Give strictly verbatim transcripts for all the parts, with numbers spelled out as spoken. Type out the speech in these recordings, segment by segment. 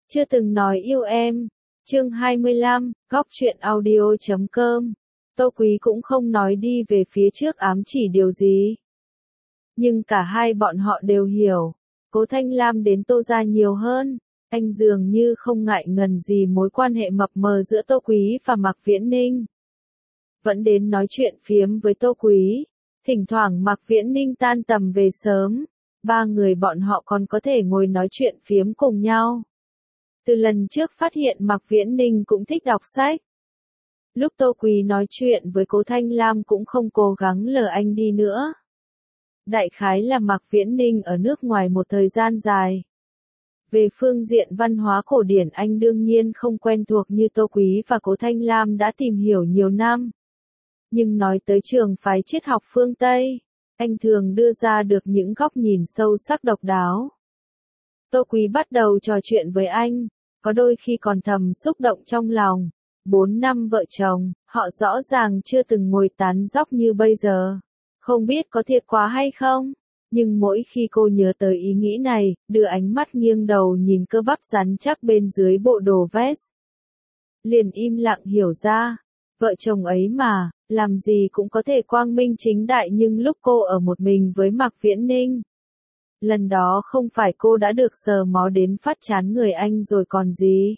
Chưa từng nói yêu em. Chương hai mươi lăm, góc truyện audio chấm com. Tô Quý cũng không nói đi về phía trước ám chỉ điều gì. Nhưng cả hai bọn họ đều hiểu. Cố Thanh Lam đến Tô gia nhiều hơn. Anh dường như không ngại ngần gì mối quan hệ mập mờ giữa Tô Quý và Mạc Viễn Ninh. Vẫn đến nói chuyện phiếm với Tô Quý. Thỉnh thoảng Mạc Viễn Ninh tan tầm về sớm. Ba người bọn họ còn có thể ngồi nói chuyện phiếm cùng nhau. Từ lần trước phát hiện Mạc Viễn Ninh cũng thích đọc sách. Lúc Tô Quý nói chuyện với Cố Thanh Lam cũng không cố gắng lờ anh đi nữa. Đại khái là Mạc Viễn Ninh ở nước ngoài một thời gian dài. Về phương diện văn hóa cổ điển anh đương nhiên không quen thuộc như Tô Quý và Cố Thanh Lam đã tìm hiểu nhiều năm. Nhưng nói tới trường phái triết học phương Tây, anh thường đưa ra được những góc nhìn sâu sắc độc đáo. Tô Quý bắt đầu trò chuyện với anh, có đôi khi còn thầm xúc động trong lòng. Bốn năm vợ chồng, họ rõ ràng chưa từng ngồi tán dóc như bây giờ. Không biết có thiệt quá hay không? Nhưng mỗi khi cô nhớ tới ý nghĩ này, đưa ánh mắt nghiêng đầu nhìn cơ bắp rắn chắc bên dưới bộ đồ vest. Liền im lặng hiểu ra, vợ chồng ấy mà, làm gì cũng có thể quang minh chính đại nhưng lúc cô ở một mình với Mạc Viễn Ninh. Lần đó không phải cô đã được sờ mó đến phát chán người anh rồi còn gì.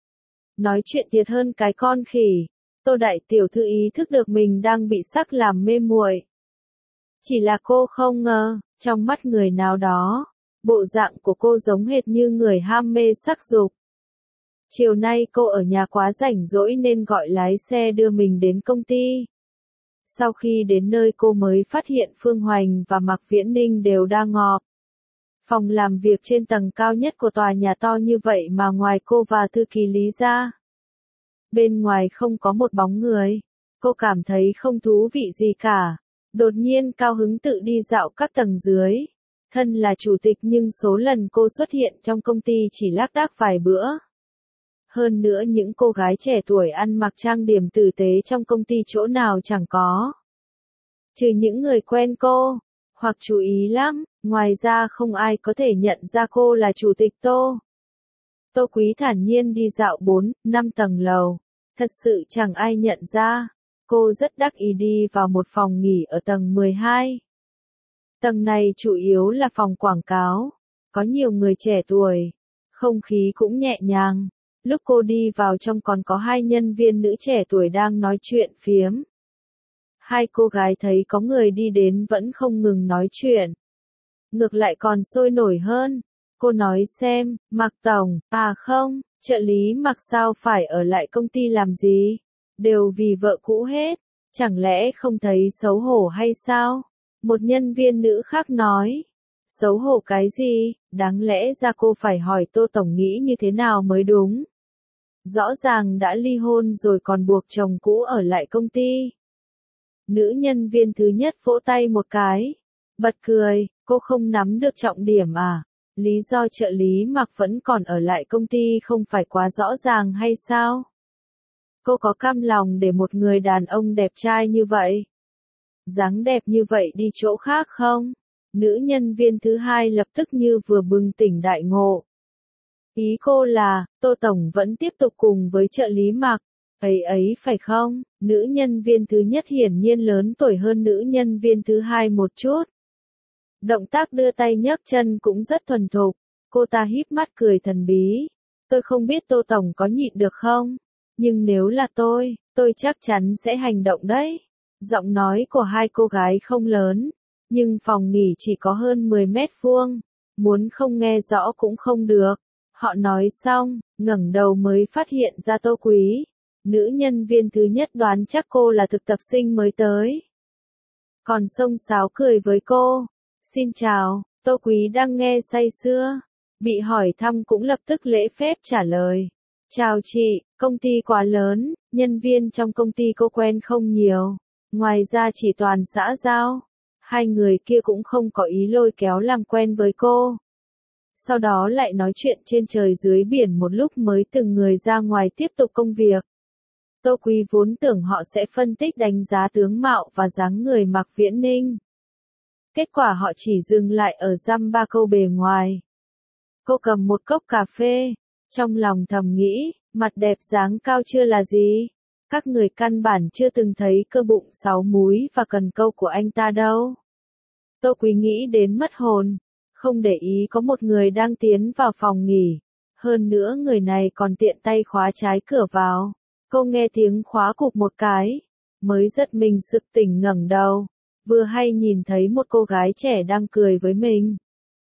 Nói chuyện thiệt hơn cái con khỉ, Tô đại tiểu thư ý thức được mình đang bị sắc làm mê muội. Chỉ là cô không ngờ, trong mắt người nào đó, bộ dạng của cô giống hệt như người ham mê sắc dục. Chiều nay cô ở nhà quá rảnh rỗi nên gọi lái xe đưa mình đến công ty. Sau khi đến nơi cô mới phát hiện Phương Hoành và Mạc Viễn Ninh đều đang ngọt. Phòng làm việc trên tầng cao nhất của tòa nhà to như vậy mà ngoài cô và thư ký Lý ra. Bên ngoài không có một bóng người. Cô cảm thấy không thú vị gì cả. Đột nhiên cao hứng tự đi dạo các tầng dưới. Thân là chủ tịch nhưng số lần cô xuất hiện trong công ty chỉ lác đác vài bữa. Hơn nữa những cô gái trẻ tuổi ăn mặc trang điểm tử tế trong công ty chỗ nào chẳng có. Trừ những người quen cô, hoặc chú ý lắm, ngoài ra không ai có thể nhận ra cô là chủ tịch Tô. Tô Quý thản nhiên đi dạo bốn, năm tầng lầu. Thật sự chẳng ai nhận ra. Cô rất đắc ý đi vào một phòng nghỉ ở tầng mười hai. Tầng này chủ yếu là phòng quảng cáo. Có nhiều người trẻ tuổi. Không khí cũng nhẹ nhàng. Lúc cô đi vào trong còn có hai nhân viên nữ trẻ tuổi đang nói chuyện phiếm. Hai cô gái thấy có người đi đến vẫn không ngừng nói chuyện. Ngược lại còn sôi nổi hơn. Cô nói xem, Mạc Tổng, à không, trợ lý Mạc sao phải ở lại công ty làm gì? Đều vì vợ cũ hết. Chẳng lẽ không thấy xấu hổ hay sao? Một nhân viên nữ khác nói. Xấu hổ cái gì? Đáng lẽ ra cô phải hỏi Tô Tổng nghĩ như thế nào mới đúng. Rõ ràng đã ly hôn rồi còn buộc chồng cũ ở lại công ty. Nữ nhân viên thứ nhất vỗ tay một cái. Bật cười, cô không nắm được trọng điểm à? Lý do trợ lý Mạc vẫn còn ở lại công ty không phải quá rõ ràng hay sao? Cô có cam lòng để một người đàn ông đẹp trai như vậy? Dáng đẹp như vậy đi chỗ khác không? Nữ nhân viên thứ hai lập tức như vừa bừng tỉnh đại ngộ. Ý cô là, Tô Tổng vẫn tiếp tục cùng với trợ lý Mạc. Ấy ấy phải không? Nữ nhân viên thứ nhất hiển nhiên lớn tuổi hơn nữ nhân viên thứ hai một chút. Động tác đưa tay nhấc chân cũng rất thuần thục. Cô ta híp mắt cười thần bí. Tôi không biết Tô Tổng có nhịn được không? Nhưng nếu là tôi, tôi chắc chắn sẽ hành động đấy. Giọng nói của hai cô gái không lớn. Nhưng phòng nghỉ chỉ có hơn mười mét vuông. Muốn không nghe rõ cũng không được. Họ nói xong, ngẩng đầu mới phát hiện ra Tô Quý. Nữ nhân viên thứ nhất đoán chắc cô là thực tập sinh mới tới. Còn xông xáo cười với cô. Xin chào, Tô Quý đang nghe say sưa. Bị hỏi thăm cũng lập tức lễ phép trả lời. Chào chị, công ty quá lớn, nhân viên trong công ty cô quen không nhiều. Ngoài ra chỉ toàn xã giao. Hai người kia cũng không có ý lôi kéo làm quen với cô. Sau đó lại nói chuyện trên trời dưới biển một lúc mới từng người ra ngoài tiếp tục công việc. Tô Quý vốn tưởng họ sẽ phân tích đánh giá tướng mạo và dáng người Mạc Viễn Ninh. Kết quả họ chỉ dừng lại ở dăm ba câu bề ngoài. Cô cầm một cốc cà phê, Trong lòng thầm nghĩ, mặt đẹp dáng cao chưa là gì. Các người căn bản chưa từng thấy cơ bụng sáu múi và cần câu của anh ta đâu. Tô Quý nghĩ đến mất hồn, không để ý có một người đang tiến vào phòng nghỉ. Hơn nữa người này còn tiện tay khóa trái cửa vào. Cô nghe tiếng khóa cụp một cái, mới giật mình sực tỉnh ngẩng đầu, vừa hay nhìn thấy một cô gái trẻ đang cười với mình.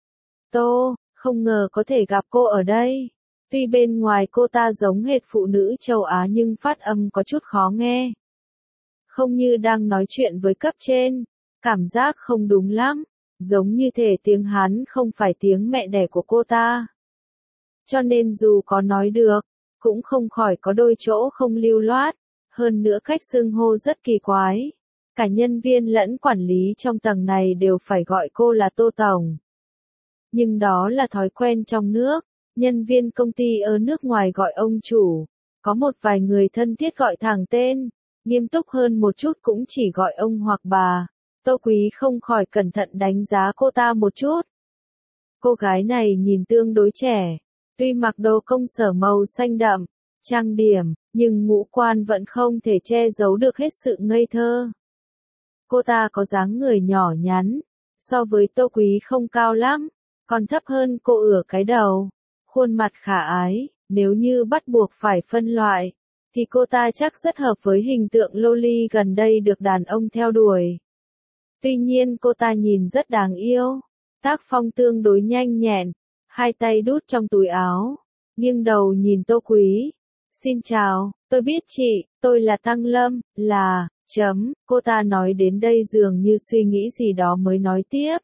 Tô, không ngờ có thể gặp cô ở đây. Tuy bên ngoài cô ta giống hệt phụ nữ châu Á nhưng phát âm có chút khó nghe. Không như đang nói chuyện với cấp trên, cảm giác không đúng lắm, giống như thể tiếng Hán không phải tiếng mẹ đẻ của cô ta. Cho nên dù có nói được, cũng không khỏi có đôi chỗ không lưu loát, hơn nữa cách xưng hô rất kỳ quái. Cả nhân viên lẫn quản lý trong tầng này đều phải gọi cô là Tô Tổng. Nhưng đó là thói quen trong nước, nhân viên công ty ở nước ngoài gọi ông chủ, có một vài người thân thiết gọi thẳng tên, nghiêm túc hơn một chút cũng chỉ gọi ông hoặc bà. Tô Quý không khỏi cẩn thận đánh giá cô ta một chút. Cô gái này nhìn tương đối trẻ, tuy mặc đồ công sở màu xanh đậm, trang điểm, nhưng ngũ quan vẫn không thể che giấu được hết sự ngây thơ. Cô ta có dáng người nhỏ nhắn, so với Tô Quý không cao lắm, còn thấp hơn cô ở cái đầu. Khuôn mặt khả ái, nếu như bắt buộc phải phân loại, thì cô ta chắc rất hợp với hình tượng loli gần đây được đàn ông theo đuổi. Tuy nhiên cô ta nhìn rất đáng yêu, tác phong tương đối nhanh nhẹn, hai tay đút trong túi áo, nghiêng đầu nhìn Tô Quý. Xin chào, tôi biết chị, tôi là Tăng Lâm, là, chấm, cô ta nói đến đây dường như suy nghĩ gì đó mới nói tiếp.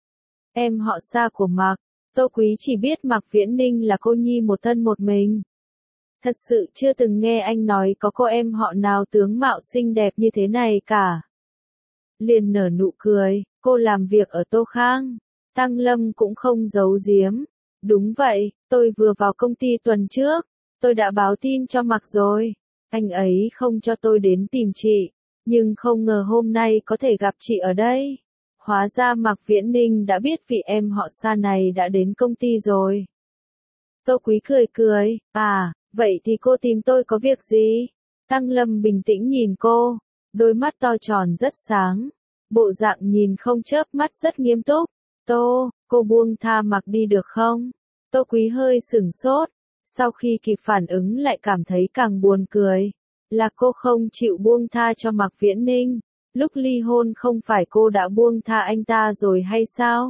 Em họ Sa của Mạc. Tô Quý chỉ biết Mạc Viễn Ninh là cô nhi một thân một mình. Thật sự chưa từng nghe anh nói có cô em họ nào tướng mạo xinh đẹp như thế này cả. Liền nở nụ cười, cô làm việc ở Tô Khang. Tăng Lâm cũng không giấu giếm. Đúng vậy, tôi vừa vào công ty tuần trước, tôi đã báo tin cho Mạc rồi. Anh ấy không cho tôi đến tìm chị, nhưng không ngờ hôm nay có thể gặp chị ở đây. Hóa ra Mạc Viễn Ninh đã biết vị em họ Sa này đã đến công ty rồi. Tô Quý cười cười, à, vậy thì cô tìm tôi có việc gì? Tăng Lâm bình tĩnh nhìn cô, đôi mắt to tròn rất sáng, bộ dạng nhìn không chớp mắt rất nghiêm túc. Tô, cô buông tha Mạc đi được không? Tô Quý hơi sửng sốt, sau khi kịp phản ứng lại cảm thấy càng buồn cười. Là cô không chịu buông tha cho Mạc Viễn Ninh. Lúc ly hôn không phải cô đã buông tha anh ta rồi hay sao?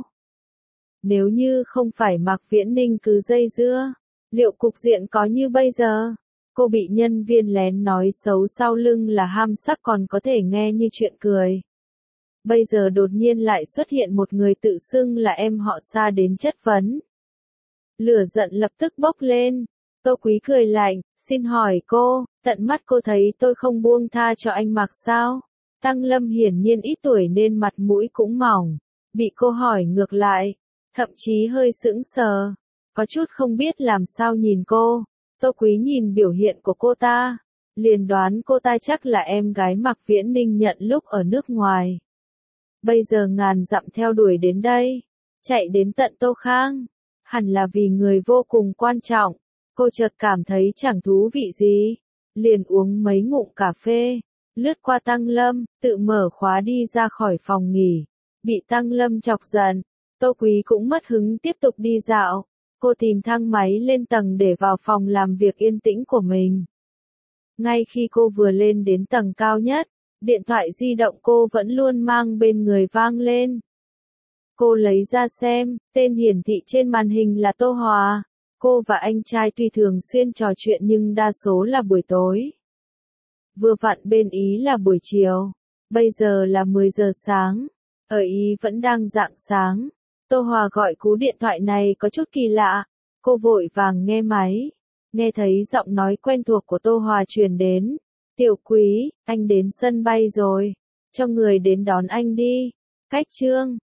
Nếu như không phải Mạc Viễn Ninh cứ dây dưa, liệu cục diện có như bây giờ? Cô bị nhân viên lén nói xấu sau lưng là ham sắc còn có thể nghe như chuyện cười. Bây giờ đột nhiên lại xuất hiện một người tự xưng là em họ Sa đến chất vấn. Lửa giận lập tức bốc lên. Tô Quý cười lạnh, xin hỏi cô, tận mắt cô thấy tôi không buông tha cho anh Mạc sao? Tăng Lâm hiển nhiên ít tuổi nên mặt mũi cũng mỏng, bị cô hỏi ngược lại, thậm chí hơi sững sờ, có chút không biết làm sao nhìn cô. Tô Quý nhìn biểu hiện của cô ta, liền đoán cô ta chắc là em gái Mạc Viễn Ninh nhận lúc ở nước ngoài. Bây giờ ngàn dặm theo đuổi đến đây, chạy đến tận Tô Khang, hẳn là vì người vô cùng quan trọng. Cô chợt cảm thấy chẳng thú vị gì, liền uống mấy ngụm cà phê. Lướt qua Tăng Lâm, tự mở khóa đi ra khỏi phòng nghỉ. Bị Tăng Lâm chọc giận, Tô Quý cũng mất hứng tiếp tục đi dạo. Cô tìm thang máy lên tầng để vào phòng làm việc yên tĩnh của mình. Ngay khi cô vừa lên đến tầng cao nhất, điện thoại di động cô vẫn luôn mang bên người vang lên. Cô lấy ra xem, tên hiển thị trên màn hình là Tô Hòa. Cô và anh trai tuy thường xuyên trò chuyện nhưng đa số là buổi tối. Vừa vặn bên Ý là buổi chiều, bây giờ là mười giờ sáng, ở Ý vẫn đang rạng sáng. Tô Hòa gọi cú điện thoại này có chút kỳ lạ, cô vội vàng nghe máy, nghe thấy giọng nói quen thuộc của Tô Hòa truyền đến. Tiểu Quý, anh đến sân bay rồi, cho người đến đón anh đi. Cách Trương,